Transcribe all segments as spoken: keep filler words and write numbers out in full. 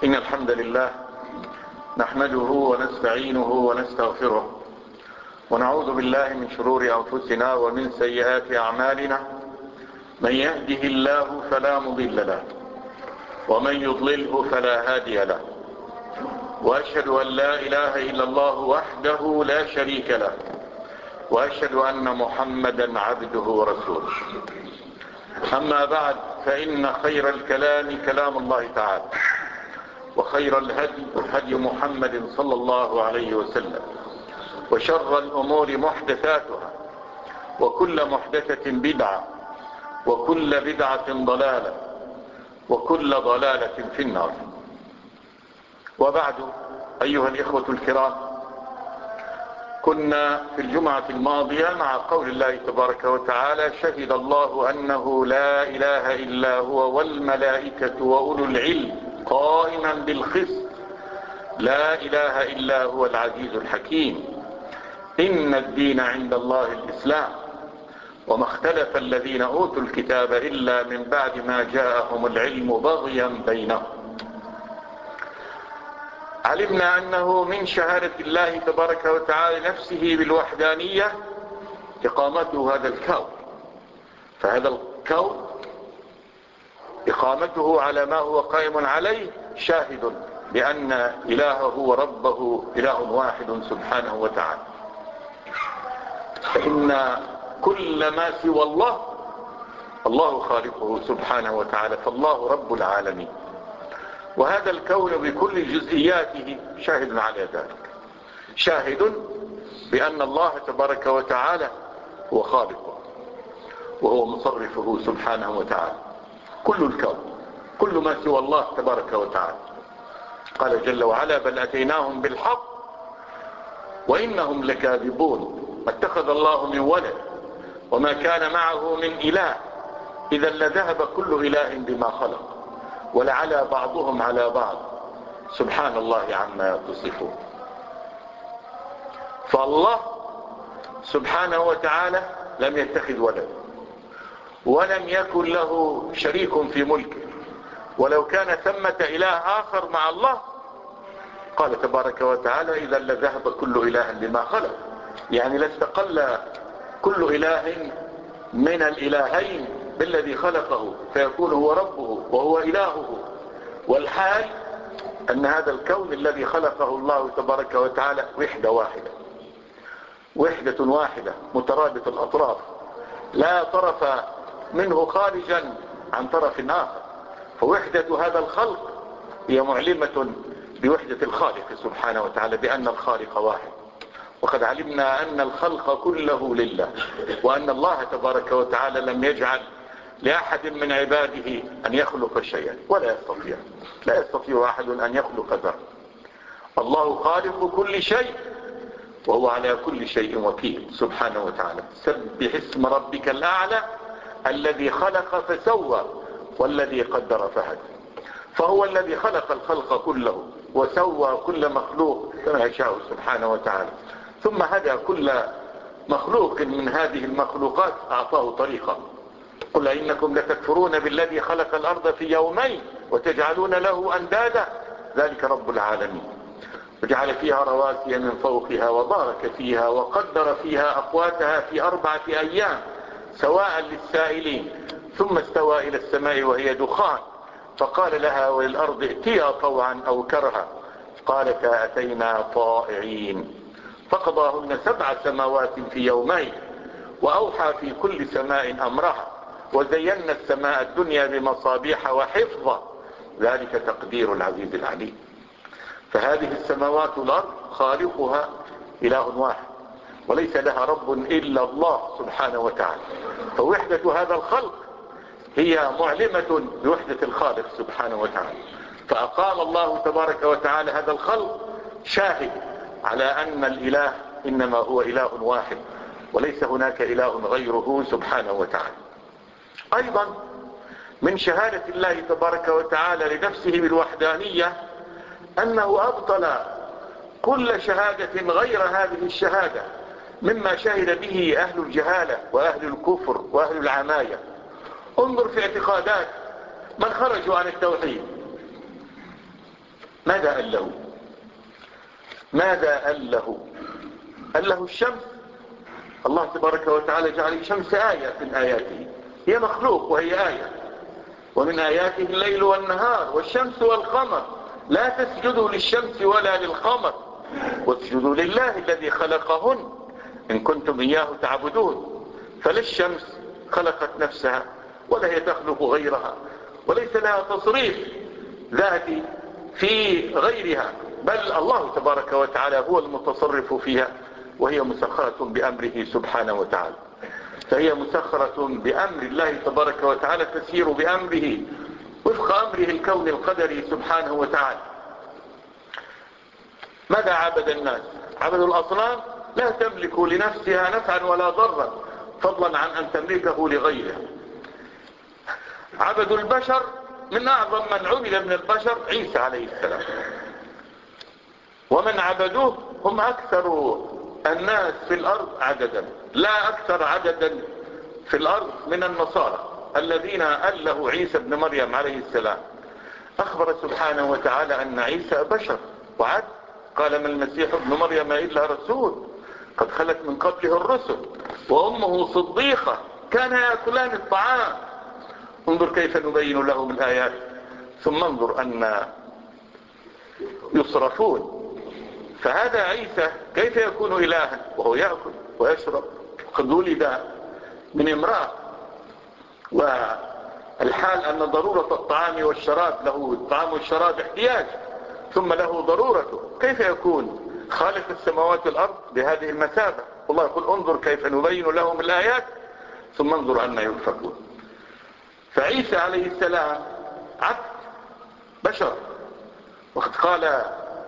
إن الحمد لله نحمده ونستعينه ونستغفره ونعوذ بالله من شرور أنفسنا ومن سيئات أعمالنا. من يهده الله فلا مضل له ومن يضلله فلا هادي له، وأشهد أن لا إله إلا الله وحده لا شريك له، وأشهد أن محمدا عبده ورسوله. أما بعد، فإن خير الكلام كلام الله تعالى، وخير الهدي هدي محمد صلى الله عليه وسلم، وشر الأمور محدثاتها، وكل محدثة بدعة، وكل بدعة ضلالة، وكل ضلالة في النار. وبعد، أيها الإخوة الكرام، كنا في الجمعة الماضية مع قول الله تبارك وتعالى: شهد الله أنه لا إله إلا هو والملائكة وأولو العلم قائما بالقسط لا إله إلا هو العزيز الحكيم إن الدين عند الله الإسلام وما اختلف الذين أوتوا الكتاب إلا من بعد ما جاءهم العلم بغيا بينهم. علمنا أنه من شهادة الله تبارك وتعالى نفسه بالوحدانية إقامته هذا الكون، فهذا الكون إقامته على ما هو قائم عليه شاهد بأن إلهه وربه إله واحد سبحانه وتعالى. فإن كل ما سوى الله الله خالقه سبحانه وتعالى، فالله رب العالمين، وهذا الكون بكل جزئياته شاهد على ذلك، شاهد بأن الله تبارك وتعالى هو خالقه وهو مصرفه سبحانه وتعالى. كل الكون، كل ما سوى الله تبارك وتعالى. قال جل وعلا: بل أتيناهم بالحق وإنهم لكاذبون ما اتخذ الله من ولد وما كان معه من إله إذا لذهب كل إله بما خلق ولعلى بعضهم على بعض سبحان الله عما يصفون. فالله سبحانه وتعالى لم يتخذ ولد ولم يكن له شريك في ملكه، ولو كان ثمة إله آخر مع الله قال تبارك وتعالى: إذا لذهب كل إله بما خلق، يعني لاستقل كل إله من الإلهين بالذي خلقه فيكون هو ربه وهو إلهه. والحال أن هذا الكون الذي خلقه الله تبارك وتعالى وحدة واحدة، وحدة واحدة مترابط الأطراف، لا طرف منه خارجا عن طرف آخر. فوحدة هذا الخلق هي معلمة بوحدة الخالق سبحانه وتعالى، بأن الخالق واحد. وقد علمنا أن الخلق كله لله، وأن الله تبارك وتعالى لم يجعل لأحد من عباده أن يخلق شيئا، ولا يستطيع لا يستطيع أحد أن يخلق ذرة. الله خالق كل شيء وهو على كل شيء وكيل سبحانه وتعالى. سبح اسم ربك الأعلى الذي خلق فسوى والذي قدر فهدى. فهو الذي خلق الخلق كله وسوى كل مخلوق كما يشاء سبحانه وتعالى، ثم هدى كل مخلوق من هذه المخلوقات أعطاه طريقة. قل إنكم لتكفرون بالذي خلق الأرض في يومين وتجعلون له أندادا ذلك رب العالمين. وجعل فيها رواسي من فوقها وبارك فيها وقدر فيها أقواتها في أربعة أيام سواء للسائلين، ثم استوى إلى السماء وهي دخان فقال لها وللأرض ائتيا طوعا أو كرها قالتا أتينا طائعين. فقضاهن سبع سماوات في يومين وأوحى في كل سماء أمرها وزينا السماء الدنيا بمصابيح وحفظا ذلك تقدير العزيز العليم. فهذه السماوات والأرض خالقها إله واحد، وليس لها رب إلا الله سبحانه وتعالى. فوحدة هذا الخلق هي معلمة بوحدة الخالق سبحانه وتعالى. فأقام الله تبارك وتعالى هذا الخلق شاهد على أن الإله إنما هو إله واحد وليس هناك إله غيره سبحانه وتعالى. أيضا من شهادة الله تبارك وتعالى لنفسه بالوحدانية أنه أبطل كل شهادة غير هذه الشهادة مما شهد به أهل الجهالة وأهل الكفر وأهل العماية. انظر في اعتقادات من خرجوا عن التوحيد ماذا قال له؟ ماذا قال له؟ قال له الشمس. الله تبارك وتعالى جعل الشمس آية من آياته، هي مخلوق وهي آية. ومن آياته الليل والنهار والشمس والقمر، لا تسجدوا للشمس ولا للقمر واسجدوا لله الذي خلقهن إن كنتم إياه تعبدون. فلا الشمس خلقت نفسها ولا هي تخلق غيرها، وليس لها تصريف ذاتي في غيرها، بل الله تبارك وتعالى هو المتصرف فيها، وهي مسخرة بأمره سبحانه وتعالى. فهي مسخرة بأمر الله تبارك وتعالى، تسير بأمره وفق أمره الكون القدري سبحانه وتعالى. ماذا عبد الناس؟ عبدوا الأصنام، لا تملك لنفسها نفعا ولا ضرا، فضلا عن أن تملكه لغيرها. عبدوا البشر، من أعظم من عبد من البشر عيسى عليه السلام، ومن عبدوه هم أكثر الناس في الأرض عددا، لا أكثر عددا في الأرض من النصارى الذين أله عيسى ابن مريم عليه السلام. أخبر سبحانه وتعالى أن عيسى بشر وعد، قال ما المسيح ابن مريم إلا رسول قد خلت من قبله الرسل وأمه صديقة كان يأكلان الطعام. انظر كيف نبين لهم الآيات ثم انظر أن يصرفون. فهذا عيسى كيف يكون إلها وهو يأكل ويشرب؟ قد ولد من امرأة، والحال أن ضرورة الطعام والشراب له، الطعام والشراب احتياج ثم له ضرورته، كيف يكون خالق السماوات والأرض بهذه المثابة؟ والله يقول انظر كيف نبين لهم الآيات ثم انظر أن يؤفكون. فعيسى عليه السلام عبد بشر، وقد قال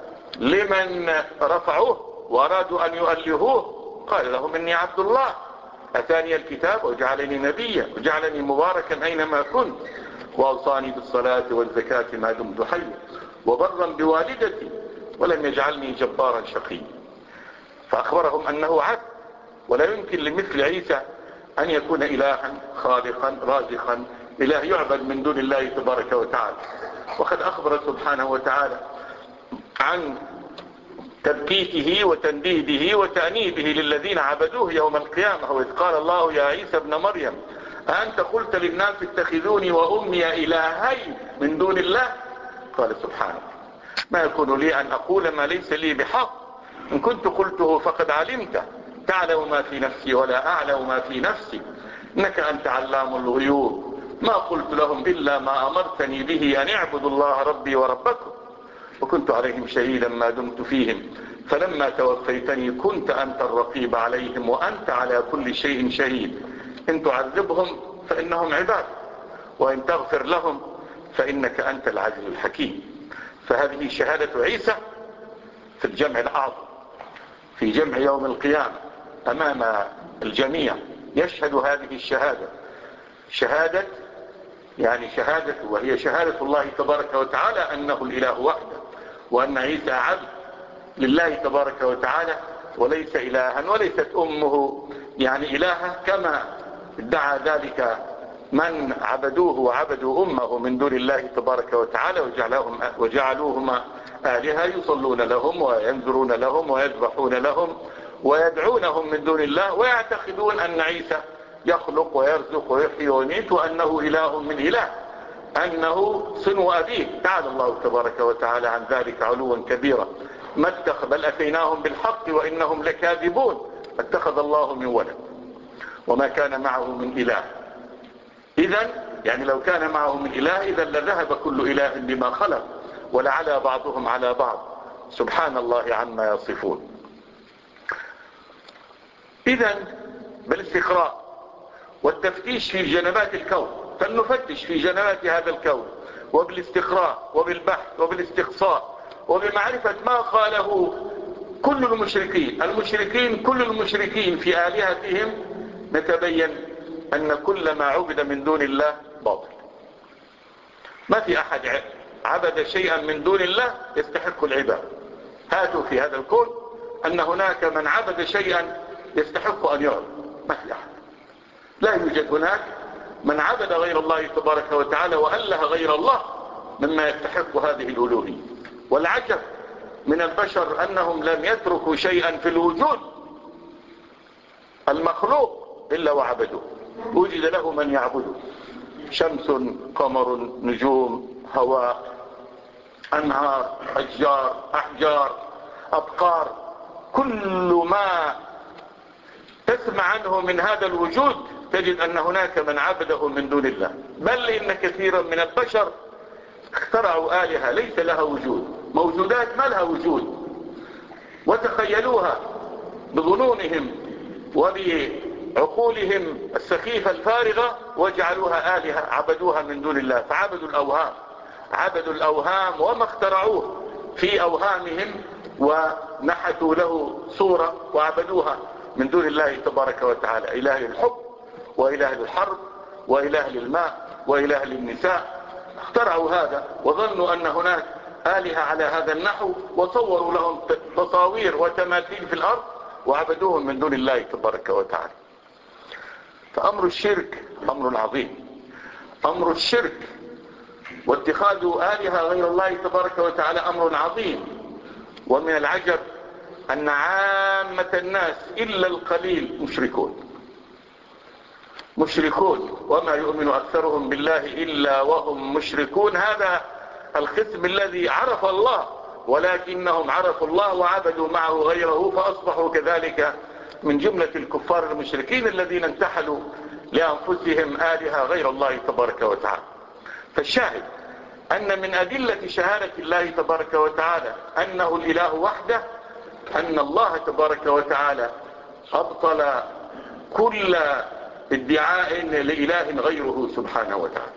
لمن رفعوه وأرادوا أن يؤلهوه قال لهم إني عبد الله أتاني الكتاب وجعلني نبيا وجعلني مباركا أينما كنت وأوصاني بالصلاة والزكاة ما دمت حيا وبرا بوالدتي ولم يجعلني جبارا شقيا. فأخبرهم أنه عبد، ولا يمكن لمثل عيسى أن يكون إلها خالقا رازقا، إله يعبد من دون الله تبارك وتعالى. وقد أخبر سبحانه وتعالى عن تبكيته وتنديده وتأنيبه للذين عبدوه يوم القيامة، وإذ قال الله يا عيسى ابن مريم أأنت قلت للناس اتخذوني وأمي إلهين من دون الله؟ قال سبحانه ما يكون لي أن أقول ما ليس لي بحق، إن كنت قلته فقد علمته تعلم ما في نفسي ولا أعلم ما في نفسي إنك أنت علام الغيوب ما قلت لهم إلا ما أمرتني به أن اعبدوا الله ربي وربكم وكنت عليهم شهيدا ما دمت فيهم فلما توفيتني كنت أنت الرقيب عليهم وأنت على كل شيء شهيد إن تعذبهم فإنهم عباد وإن تغفر لهم فإنك أنت العزيز الحكيم. فهذه شهادة عيسى في الجمع الأعظم، في جمع يوم القيامة أمام الجميع، يشهد هذه الشهادة شهادة يعني شهادة وهي شهادة الله تبارك وتعالى أنه الإله وحده، وأن عيسى عبد لله تبارك وتعالى وليس إلها، وليست أمه يعني إلهة كما ادعى ذلك من عبدوه وعبدوا أمه من دون الله تبارك وتعالى وجعلوهما آلهة يصلون لهم وينذرون لهم ويذبحون لهم ويدعونهم من دون الله، ويعتقدون أن عيسى يخلق ويرزق ويحيي ويميت وأنه إله من إله، أنه صنو أبيه. تعالى الله تبارك وتعالى عن ذلك علوا كبيرا. ما اتخذ بل أتيناهم بالحق وإنهم لكاذبون ما اتخذ الله من ولد وما كان معه من إله. إذن يعني لو كان معه من إله إذن لذهب كل إله بما خلق ولعلى بعضهم على بعض سبحان الله عما يصفون. إذن بالاستقراء والتفتيش في جنبات الكون، فلنفتش في جنبات هذا الكون وبالاستقراء وبالبحث وبالاستقصاء وبمعرفة ما قاله كل المشركين المشركين كل المشركين في آلهتهم، نتبين أن كل ما عبد من دون الله باطل. ما في أحد عبد شيئا من دون الله يستحق العبادة. هاتوا في هذا الكون أن هناك من عبد شيئا يستحق أن يعبد، ما في أحد. لا يوجد هناك من عبد غير الله تبارك وتعالى وأله غير الله مما يستحق هذه الألوهية. والعجب من البشر أنهم لم يتركوا شيئا في الوجود المخلوق إلا وعبدوه، وجد له من يعبده، شمس، قمر، نجوم، هواء، أنهار، أشجار، أحجار، أبقار، كل ما تسمع عنه من هذا الوجود تجد أن هناك من عبده من دون الله. بل إن كثيرا من البشر اخترعوا آلهة ليس لها وجود، موجودات ما لها وجود، وتخيلوها بظنونهم وبعقولهم السخيفة الفارغة وجعلوها آلهة، عبدوها من دون الله، فعبدوا الأوهام، عبدوا الأوهام وما اخترعوه في أوهامهم ونحتوا له صورة وعبدوها من دون الله تبارك وتعالى. إله للحب، وإله للحرب، وإله للماء، وإله للنساء. اخترعوا هذا وظنوا أن هناك آلهة على هذا النحو، وصوروا لهم تصاوير وتماثيل في الأرض وعبدوهم من دون الله تبارك وتعالى. فأمر الشرك أمر عظيم، أمر الشرك واتخاذ آلهة غير الله تبارك وتعالى أمر عظيم. ومن العجب أن عامة الناس إلا القليل مشركون، مشركون وما يؤمن أكثرهم بالله إلا وهم مشركون. هذا القسم الذي عرف الله ولكنهم عرفوا الله وعبدوا معه غيره فأصبحوا كذلك من جملة الكفار المشركين الذين انتحلوا لأنفسهم آلهة غير الله تبارك وتعالى. فالشاهد أن من أدلة شهادة الله تبارك وتعالى أنه الإله وحده أن الله تبارك وتعالى أبطل كل ادعاء لإله غيره سبحانه وتعالى،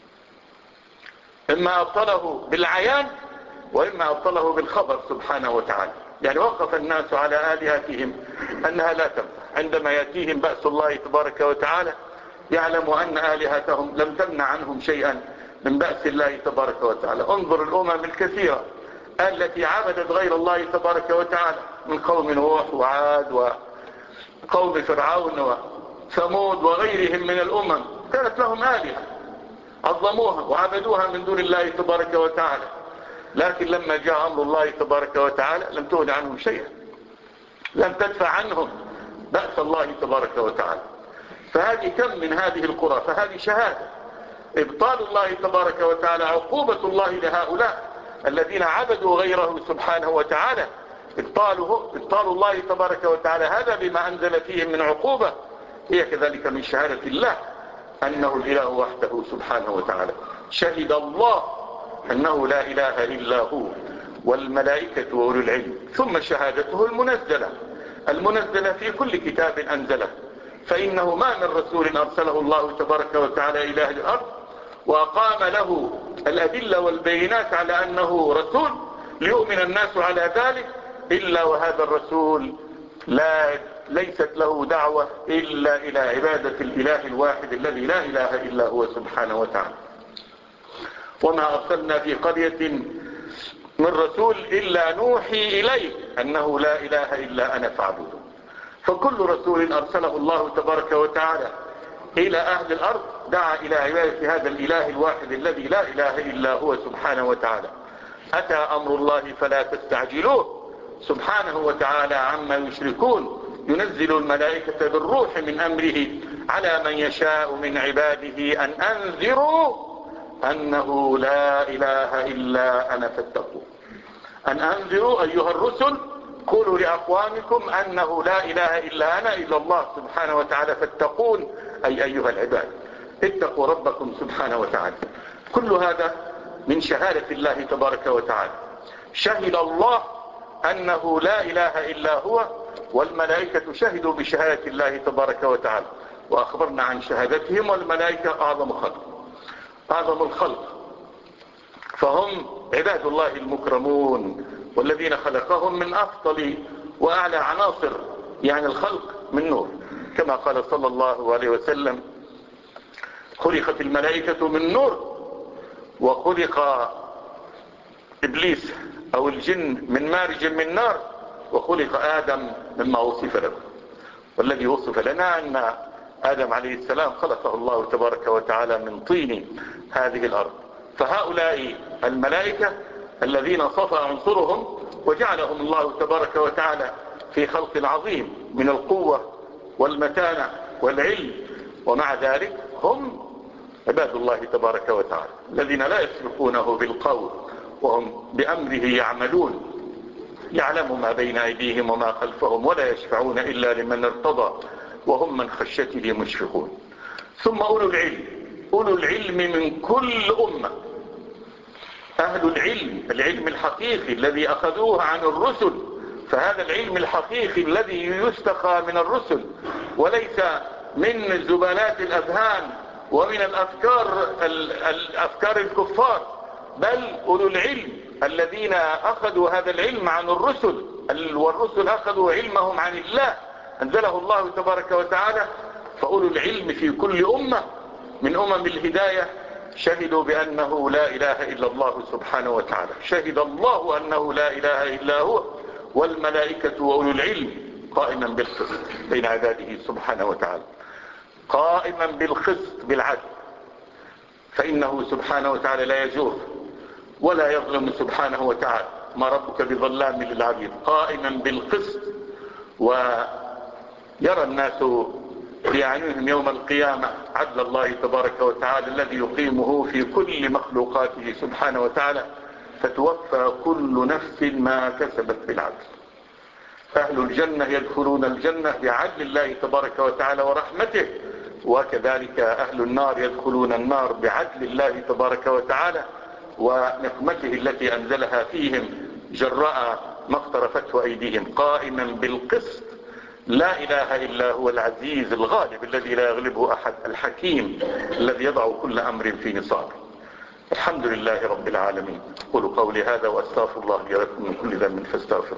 إما أبطله بالعيان وإما أبطله بالخبر سبحانه وتعالى. يعني وقف الناس على آلهتهم أنها لا تنفع، عندما يأتيهم بأس الله تبارك وتعالى يعلموا أن آلهتهم لم تمنع عنهم شيئا من بأس الله تبارك وتعالى. انظر الأمم الكثيرة التي عبدت غير الله تبارك وتعالى من قوم نوح وعاد وقوم فرعون وثمود وغيرهم من الأمم، كانت لهم آلهة عظموها وعبدوها من دون الله تبارك وتعالى، لكن لما جاء أمر الله تبارك وتعالى لم تغن عنهم شيئا، لم تدفع عنهم بأس الله تبارك وتعالى. فهذه كم من هذه القرى، فهذه شهادة إبطال الله تبارك وتعالى، عقوبة الله لهؤلاء الذين عبدوا غيره سبحانه وتعالى، إبطاله إبطال الله تبارك وتعالى هذا بما أنزل فيهم من عقوبة هي كذلك من شهادة الله أنه الإله وحده سبحانه وتعالى. شهد الله أنه لا إله إلا هو والملائكة وأولو العلم، ثم شهادته المنزلة المنزلة في كل كتاب أنزله، فإنه ما من رسول أرسله الله تبارك وتعالى إلى أهل الأرض وأقام له الأدلة والبينات على أنه رسول ليؤمن الناس على ذلك إلا وهذا الرسول لا ليست له دعوة إلا إلى عبادة الإله الواحد الذي لا إله إلا هو سبحانه وتعالى. وما أرسلنا في قرية من رسول إلا نوحي إليه أنه لا إله إلا أنا فاعبدون. فكل رسول أرسله الله تبارك وتعالى إلى أهل الأرض دعا إلى عبادة هذا الإله الواحد الذي لا إله إلا هو سبحانه وتعالى. أتى أمر الله فلا تستعجلوه سبحانه وتعالى عما يشركون، ينزل الملائكة بالروح من أمره على من يشاء من عباده أن أنذروا أنه لا إله إلا أنا فاتقوا. أن أنذروا أيها الرسل قولوا لأقوامكم أنه لا إله إلا أنا إلا الله سبحانه وتعالى فاتقون، أي أيها العباد اتقوا ربكم سبحانه وتعالى. كل هذا من شهادة الله تبارك وتعالى. شهد الله أنه لا إله إلا هو والملائكة شهدوا بشهادة الله تبارك وتعالى، وأخبرنا عن شهادتهم، والملائكة أعظم خلق أعظم الخلق، فهم عباد الله المكرمون والذين خلقهم من أفضل وأعلى عناصر يعني الخلق من نور، كما قال صلى الله عليه وسلم خلقت الملائكة من نور وخلق إبليس أو الجن من مارج من نار وخلق آدم مما وصف له. والذي وصف لنا أن آدم عليه السلام خلقه الله تبارك وتعالى من طين هذه الأرض. فهؤلاء الملائكة الذين صفى عنصرهم وجعلهم الله تبارك وتعالى في خلق عظيم من القوة والمتانة والعلم، ومع ذلك هم عباد الله تبارك وتعالى الذين لا يسبقونه بالقول وهم بأمره يعملون، يعلم ما بين أيديهم وما خلفهم ولا يشفعون إلا لمن ارتضى وهم من خشيته مشفقون. ثم أولو العلم، أولو العلم من كل أمة، أهل العلم، العلم الحقيقي الذي أخذوه عن الرسل، فهذا العلم الحقيقي الذي يستقى من الرسل وليس من زبالات الأذهان ومن الأفكار الأفكار الكفار، بل أولو العلم الذين أخذوا هذا العلم عن الرسل، والرسل أخذوا علمهم عن الله أنزله الله تبارك وتعالى. فأولو العلم في كل أمة من أمم الهداية شهدوا بأنه لا إله إلا الله سبحانه وتعالى، شهد الله أنه لا إله إلا هو والملائكة وأولو العلم قائما بالقسط بين عباده سبحانه وتعالى، قائما بالقسط بالعدل، فإنه سبحانه وتعالى لا يجور ولا يظلم سبحانه وتعالى، ما ربك بظلام للعبيد، قائما بالقسط. ويرى الناس بأعينهم يوم القيامة عدل الله تبارك وتعالى الذي يقيمه في كل مخلوقاته سبحانه وتعالى، فتوفى كل نفس ما كسبت بالعدل. أهل الجنة يدخلون الجنة بعدل الله تبارك وتعالى ورحمته، وكذلك أهل النار يدخلون النار بعدل الله تبارك وتعالى ونقمته التي أنزلها فيهم جراء ما اقترفته أيديهم، قائما بالقسط لا إله إلا هو العزيز الغالب الذي لا يغلبه أحد، الحكيم الذي يضع كل أمر في نصابه. الحمد لله رب العالمين. قولوا قولي هذا وأستغفر الله لي ولكم من كل ذنب فاستغفروه.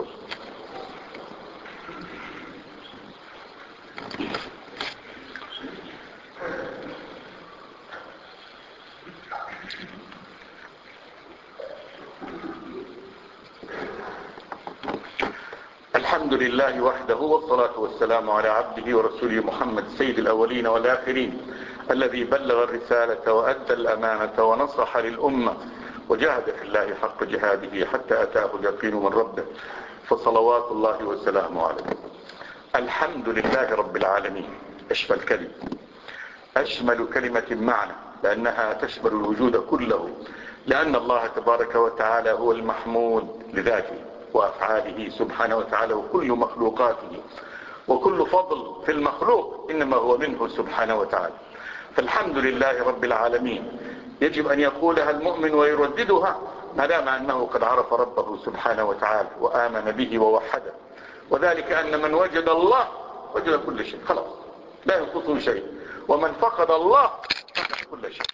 الحمد لله وحده، والصلاة والسلام على عبده ورسوله محمد سيد الأولين والآخرين، الذي بلغ الرسالة وأدى الأمانة ونصح للأمة وجاهد في الله حق جهاده حتى أتاه اليقين من ربه، فصلوات الله وسلامه عليه. الحمد لله رب العالمين، أشمل كلمة، أشمل كلمة معنى، لأنها تشمل الوجود كله، لأن الله تبارك وتعالى هو المحمود لذاته وأفعاله سبحانه وتعالى وكل مخلوقاته، وكل فضل في المخلوق إنما هو منه سبحانه وتعالى. فالحمد لله رب العالمين يجب أن يقولها المؤمن ويرددها ما دام أنه قد عرف ربه سبحانه وتعالى وآمن به ووحده، وذلك أن من وجد الله وجد كل شيء، خلاص لا ينقصه شيء، ومن فقد الله فقد كل شيء.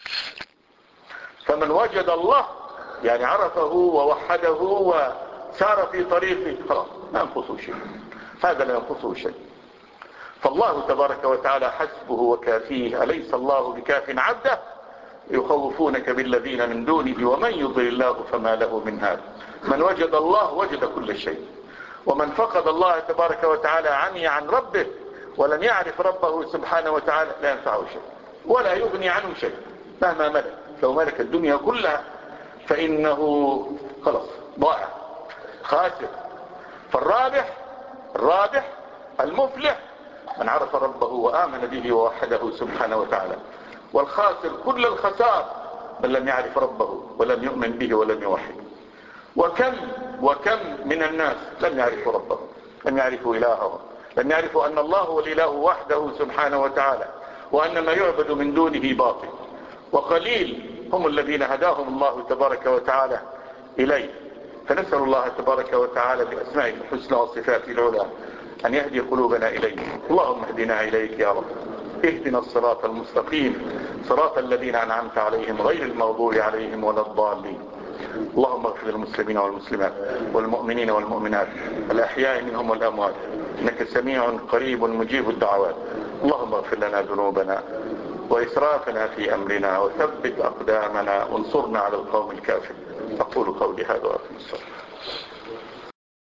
فمن وجد الله يعني عرفه ووحده وسار في طريقه خلاص لا ينقصه شيء، هذا لا ينقصه شيء. فالله تبارك وتعالى حسبه وكافيه، أليس الله بكاف عبده؟ يخوفونك بالذين من دونه ومن يضل الله فما له من هاد. من وجد الله وجد كل شيء، ومن فقد الله تبارك وتعالى عمي عن ربه ولم يعرف ربه سبحانه وتعالى لا ينفعه شيء ولا يغني عنه شيء مهما ملك، لو ملك الدنيا كلها فإنه خلاص ضائع خاسر. فالرابح الرابح المفلح من عرف ربه وآمن به ووحده سبحانه وتعالى، والخاسر كل الخسار من لم يعرف ربه ولم يؤمن به ولم يوحده. وكم وكم من الناس لم يعرفوا ربه، لم يعرفوا إلهه، لم يعرفوا أن الله هو الإله وحده سبحانه وتعالى، وأن ما يعبد من دونه باطل. وقليل هم الذين هداهم الله تبارك وتعالى إليه. فنسأل الله تبارك وتعالى بأسمائه الحسنى وصفاته العلى أن يهدي قلوبنا إليك. اللهم اهدنا إليك يا رب، اهدنا الصراط المستقيم، صراط الذين أنعمت عليهم غير المغضوب عليهم ولا الضالين. اللهم اغفر للمسلمين والمسلمات والمؤمنين والمؤمنات الأحياء منهم والأموات، إنك سميع قريب مجيب الدعوات. اللهم اغفر لنا ذنوبنا وإسرافنا في أمرنا وثبت أقدامنا وانصرنا على القوم الكافرين. أقول قولي هذا وأقم الصلاة.